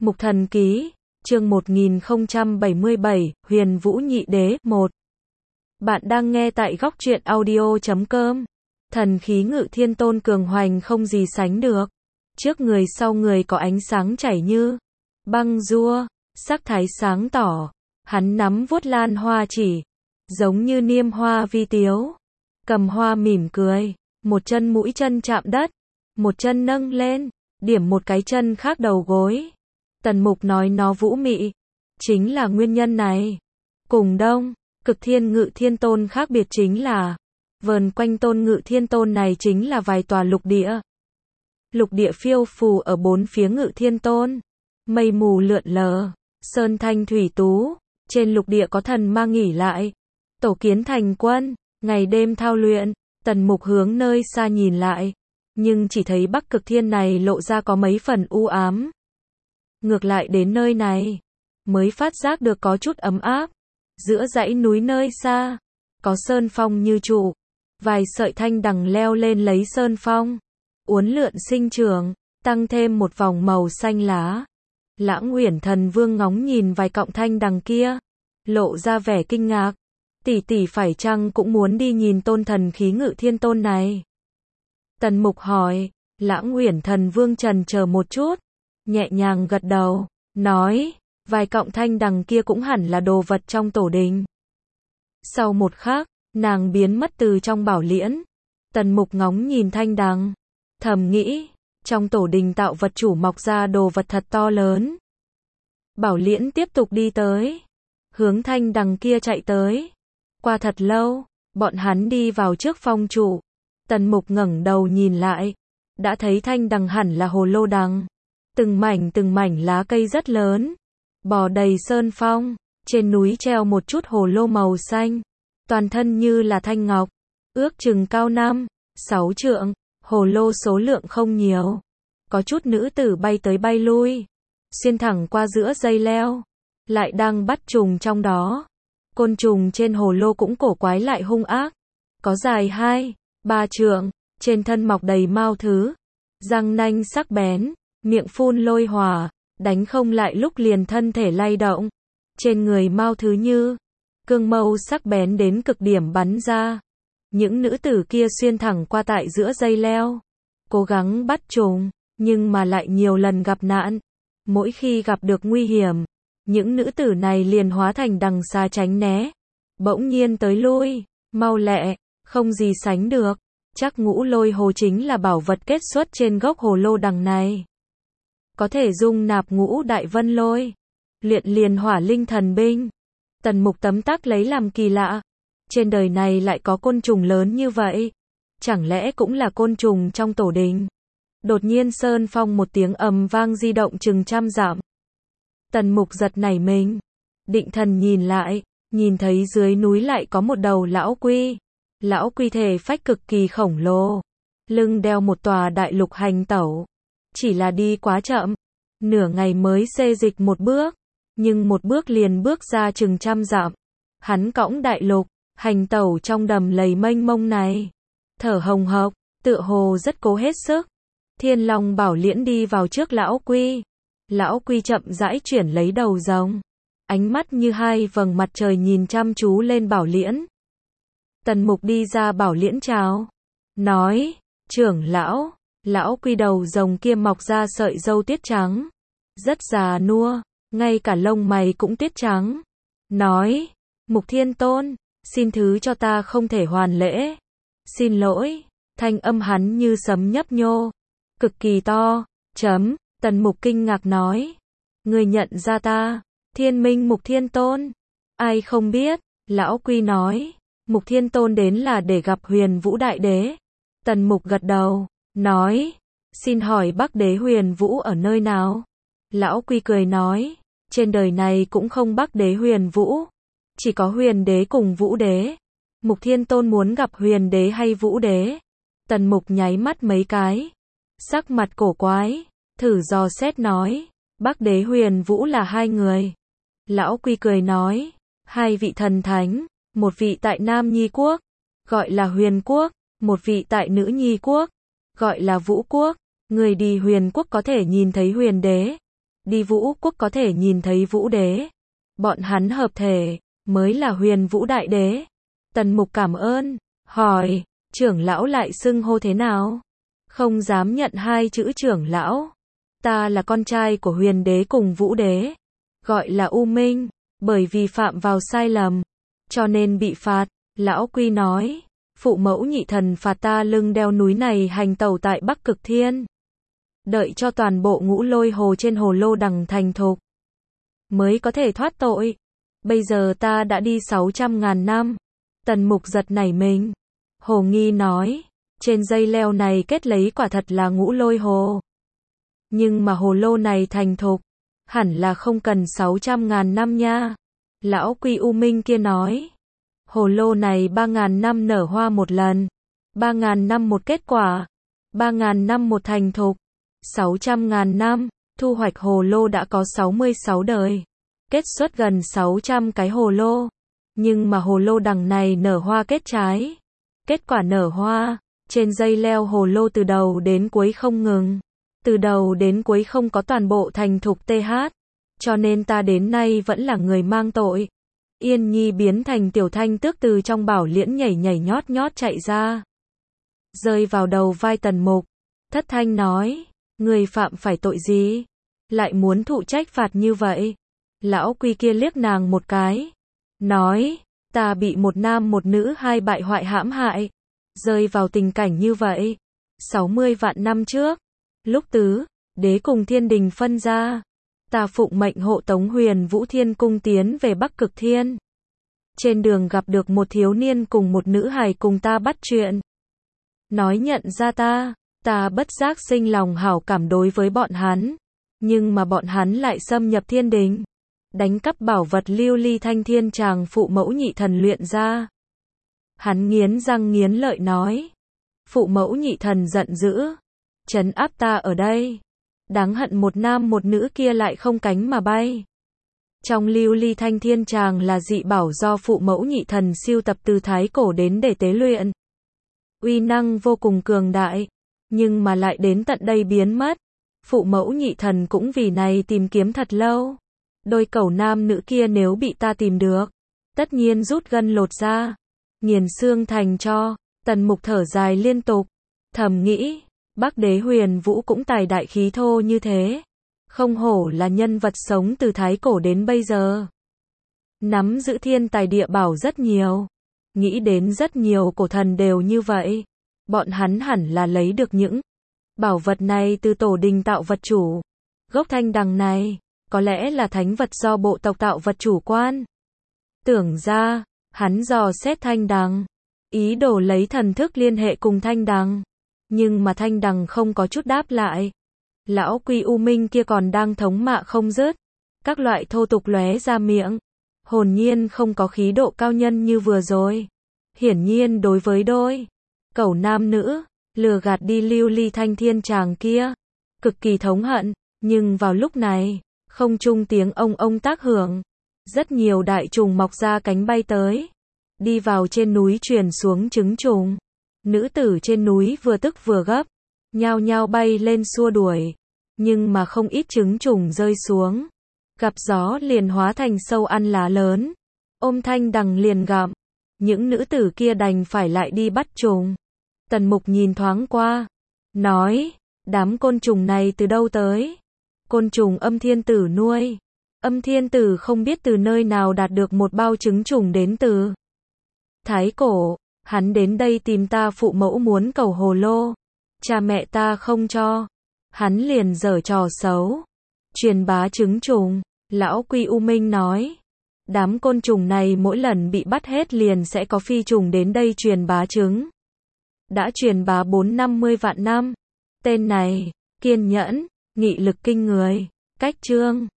Mục Thần Ký, chương 1077, Huyền Vũ Nhị Đế, 1. Bạn đang nghe tại góc truyện audio.com. Thần khí Ngự Thiên Tôn cường hoành không gì sánh được. Trước người sau người có ánh sáng chảy như băng rua, sắc thái sáng tỏ. Hắn nắm vuốt lan hoa chỉ, giống như niêm hoa vi tiếu. Cầm hoa mỉm cười, một chân mũi chân chạm đất, một chân nâng lên, điểm một cái chân khác đầu gối. Tần Mục nói nó vũ mị, chính là nguyên nhân này. Cùng Đông, Cực Thiên Ngự Thiên Tôn khác biệt chính là, vờn quanh Tôn Ngự Thiên Tôn này chính là vài tòa lục địa. Lục địa phiêu phù ở bốn phía Ngự Thiên Tôn, mây mù lượn lờ, sơn thanh thủy tú, trên lục địa có thần ma nghỉ lại, tổ kiến thành quân, ngày đêm thao luyện. Tần Mục hướng nơi xa nhìn lại, nhưng chỉ thấy Bắc Cực Thiên này lộ ra có mấy phần u ám. Ngược lại đến nơi này, mới phát giác được có chút ấm áp. Giữa dãy núi nơi xa, có sơn phong như trụ, vài sợi thanh đằng leo lên lấy sơn phong, uốn lượn sinh trưởng, tăng thêm một vòng màu xanh lá. Lãng Uyển Thần Vương ngóng nhìn vài cọng thanh đằng kia, lộ ra vẻ kinh ngạc. Tỷ tỷ phải chăng cũng muốn đi nhìn tôn thần khí Ngự Thiên Tôn này? Tần Mục hỏi. Lãng Uyển Thần Vương chần chờ một chút, nhẹ nhàng gật đầu, nói, vài cọng thanh đằng kia cũng hẳn là đồ vật trong tổ đình. Sau một khắc, nàng biến mất từ trong bảo liễn. Tần Mục ngóng nhìn thanh đằng, thầm nghĩ, trong tổ đình tạo vật chủ mọc ra đồ vật thật to lớn. Bảo liễn tiếp tục đi tới, hướng thanh đằng kia chạy tới. Qua thật lâu, bọn hắn đi vào trước phong trụ. Tần Mục ngẩng đầu nhìn lại, đã thấy thanh đằng hẳn là hồ lô đằng. Từng mảnh lá cây rất lớn, bò đầy sơn phong, trên núi treo một chút hồ lô màu xanh, toàn thân như là thanh ngọc, ước chừng cao 5-6 trượng, hồ lô số lượng không nhiều. Có chút nữ tử bay tới bay lui, xuyên thẳng qua giữa dây leo, lại đang bắt trùng trong đó. Côn trùng trên hồ lô cũng cổ quái lại hung ác, có dài 2-3 trượng, trên thân mọc đầy mao thứ, răng nanh sắc bén, miệng phun lôi hỏa, đánh không lại lúc liền thân thể lay động. Trên người mao thứ như cương mâu sắc bén đến cực điểm bắn ra. Những nữ tử kia xuyên thẳng qua tại giữa dây leo, cố gắng bắt trùng, nhưng mà lại nhiều lần gặp nạn. Mỗi khi gặp được nguy hiểm, những nữ tử này liền hóa thành đằng xa tránh né, bỗng nhiên tới lui, mau lẹ, không gì sánh được. Chắc Ngũ Lôi Hồ chính là bảo vật kết xuất trên gốc hồ lô đằng này. Có thể dung nạp ngũ đại vân lôi, luyện liền hỏa linh thần binh. Tần Mục tấm tắc lấy làm kỳ lạ. Trên đời này lại có côn trùng lớn như vậy. Chẳng lẽ cũng là côn trùng trong tổ đình? Đột nhiên sơn phong một tiếng ầm vang di động chừng trăm dặm. Tần Mục giật nảy mình, định thần nhìn lại, nhìn thấy dưới núi lại có một đầu lão quy. Lão quy thể phách cực kỳ khổng lồ, lưng đeo một tòa đại lục hành tẩu. Chỉ là đi quá chậm, nửa ngày mới xê dịch một bước, nhưng một bước liền bước ra chừng trăm dặm. Hắn cõng đại lục, hành tẩu trong đầm lầy mênh mông này, thở hồng hộc, tựa hồ rất cố hết sức. Thiên Long Bảo Liễn đi vào trước lão quy. Lão quy chậm rãi chuyển lấy đầu rồng, ánh mắt như hai vầng mặt trời nhìn chăm chú lên Bảo Liễn. Tần Mục đi ra Bảo Liễn chào, nói, trưởng lão. Lão quy đầu rồng kia mọc ra sợi râu tiết trắng, rất già nua, ngay cả lông mày cũng tiết trắng. Nói, Mục Thiên Tôn, xin thứ cho ta không thể hoàn lễ. Xin lỗi. Thanh âm hắn như sấm nhấp nhô, cực kỳ to. Tần Mục kinh ngạc nói, ngươi nhận ra ta? Thiên Minh Mục Thiên Tôn? Ai không biết? Lão quy nói, Mục Thiên Tôn đến là để gặp Huyền Vũ Đại Đế. Tần Mục gật đầu, nói, xin hỏi Bắc Đế Huyền Vũ ở nơi nào? Lão quy cười nói, trên đời này cũng không Bắc Đế Huyền Vũ, chỉ có Huyền Đế cùng Vũ Đế. Mục Thiên Tôn muốn gặp Huyền Đế hay Vũ Đế? Tần Mục nháy mắt mấy cái, sắc mặt cổ quái, thử dò xét nói, Bắc Đế Huyền Vũ là hai người. Lão quy cười nói, hai vị thần thánh, một vị tại Nam Nhi Quốc, gọi là Huyền Quốc, một vị tại Nữ Nhi Quốc, gọi là Vũ Quốc. Người đi Huyền Quốc có thể nhìn thấy Huyền Đế, đi Vũ Quốc có thể nhìn thấy Vũ Đế. Bọn hắn hợp thể, mới là Huyền Vũ Đại Đế. Tần Mục cảm ơn, hỏi, trưởng lão lại xưng hô thế nào? Không dám nhận hai chữ trưởng lão. Ta là con trai của Huyền Đế cùng Vũ Đế. Gọi là U Minh, bởi vì phạm vào sai lầm, cho nên bị phạt. Lão Quy nói, phụ mẫu nhị thần phạt ta lưng đeo núi này hành tẩu tại Bắc Cực Thiên. Đợi cho toàn bộ ngũ lôi hồ trên hồ lô đằng thành thục, mới có thể thoát tội. Bây giờ ta đã đi 600.000 năm. Tần Mục giật nảy mình. Hồ Nghi nói, trên dây leo này kết lấy quả thật là ngũ lôi hồ. Nhưng mà hồ lô này thành thục, hẳn là không cần 600.000 năm nha. Lão Quy U Minh kia nói, hồ lô này 3.000 năm nở hoa một lần, 3.000 năm một kết quả, 3.000 năm một thành thục, 600.000 năm, thu hoạch hồ lô đã có 66 đời. Kết xuất gần 600 cái hồ lô. Nhưng mà hồ lô đằng này nở hoa kết trái. Kết quả nở hoa, trên dây leo hồ lô từ đầu đến cuối không ngừng. Từ đầu đến cuối không có toàn bộ thành thục TH. Cho nên ta đến nay vẫn là người mang tội. Yên Nhi biến thành tiểu thanh tước từ trong bảo liễn nhảy nhảy nhót nhót chạy ra. Rơi vào đầu vai Tần Mục. Thất thanh nói, người phạm phải tội gì? Lại muốn thụ trách phạt như vậy? Lão Quy kia liếc nàng một cái. Nói, ta bị một nam một nữ hai bại hoại hãm hại. Rơi vào tình cảnh như vậy. 60 vạn năm trước. Lúc Tứ Đế cùng Thiên Đình phân ra. Ta phụng mệnh hộ tống Huyền Vũ Thiên Cung tiến về Bắc Cực Thiên. Trên đường gặp được một thiếu niên cùng một nữ hài cùng ta bắt chuyện. Nói nhận ra ta bất giác sinh lòng hảo cảm đối với bọn hắn. Nhưng mà bọn hắn lại xâm nhập Thiên Đình. Đánh cắp bảo vật lưu ly thanh thiên tràng phụ mẫu nhị thần luyện ra. Hắn nghiến răng nghiến lợi nói. Phụ mẫu nhị thần giận dữ. Trấn áp ta ở đây. Đáng hận một nam một nữ kia lại không cánh mà bay. Trong lưu ly thanh thiên tràng là dị bảo do phụ mẫu nhị thần siêu tập từ thái cổ đến để tế luyện. Uy năng vô cùng cường đại. Nhưng mà lại đến tận đây biến mất. Phụ mẫu nhị thần cũng vì này tìm kiếm thật lâu. Đôi cẩu nam nữ kia nếu bị ta tìm được, tất nhiên rút gân lột da, nghiền xương thành tro. Tần Mục thở dài liên tục, thầm nghĩ, Bắc Đế Huyền Vũ cũng tài đại khí thô như thế. Không hổ là nhân vật sống từ thái cổ đến bây giờ. Nắm giữ thiên tài địa bảo rất nhiều. Nghĩ đến rất nhiều cổ thần đều như vậy. Bọn hắn hẳn là lấy được những bảo vật này từ tổ đình tạo vật chủ. Gốc thanh đằng này, có lẽ là thánh vật do bộ tộc tạo vật chủ quan. Tưởng ra, hắn dò xét thanh đằng, ý đồ lấy thần thức liên hệ cùng thanh đằng. Nhưng mà thanh đằng không có chút đáp lại. Lão Quy U Minh kia còn đang thống mạ không dứt. Các loại thô tục lóe ra miệng. Hồn nhiên không có khí độ cao nhân như vừa rồi. Hiển nhiên đối với đôi cẩu nam nữ, lừa gạt đi lưu ly thanh thiên tràng kia, cực kỳ thống hận. Nhưng vào lúc này, không trung tiếng ông tác hưởng. Rất nhiều đại trùng mọc ra cánh bay tới. Đi vào trên núi truyền xuống trứng trùng. Nữ tử trên núi vừa tức vừa gấp. Nhao nhao bay lên xua đuổi. Nhưng mà không ít trứng trùng rơi xuống. Gặp gió liền hóa thành sâu ăn lá lớn. Ôm thanh đằng liền gặm. Những nữ tử kia đành phải lại đi bắt trùng. Tần Mục nhìn thoáng qua. Nói, đám côn trùng này từ đâu tới? Côn trùng Âm Thiên Tử nuôi. Âm Thiên Tử không biết từ nơi nào đạt được một bao trứng trùng đến từ thái cổ. Hắn đến đây tìm ta phụ mẫu muốn cầu hồ lô. Cha mẹ ta không cho. Hắn liền giở trò xấu. Truyền bá trứng trùng. Lão Quy U Minh nói. Đám côn trùng này mỗi lần bị bắt hết liền sẽ có phi trùng đến đây truyền bá trứng. Đã truyền bá 450 vạn năm. Tên này, kiên nhẫn, nghị lực kinh người. Cách chương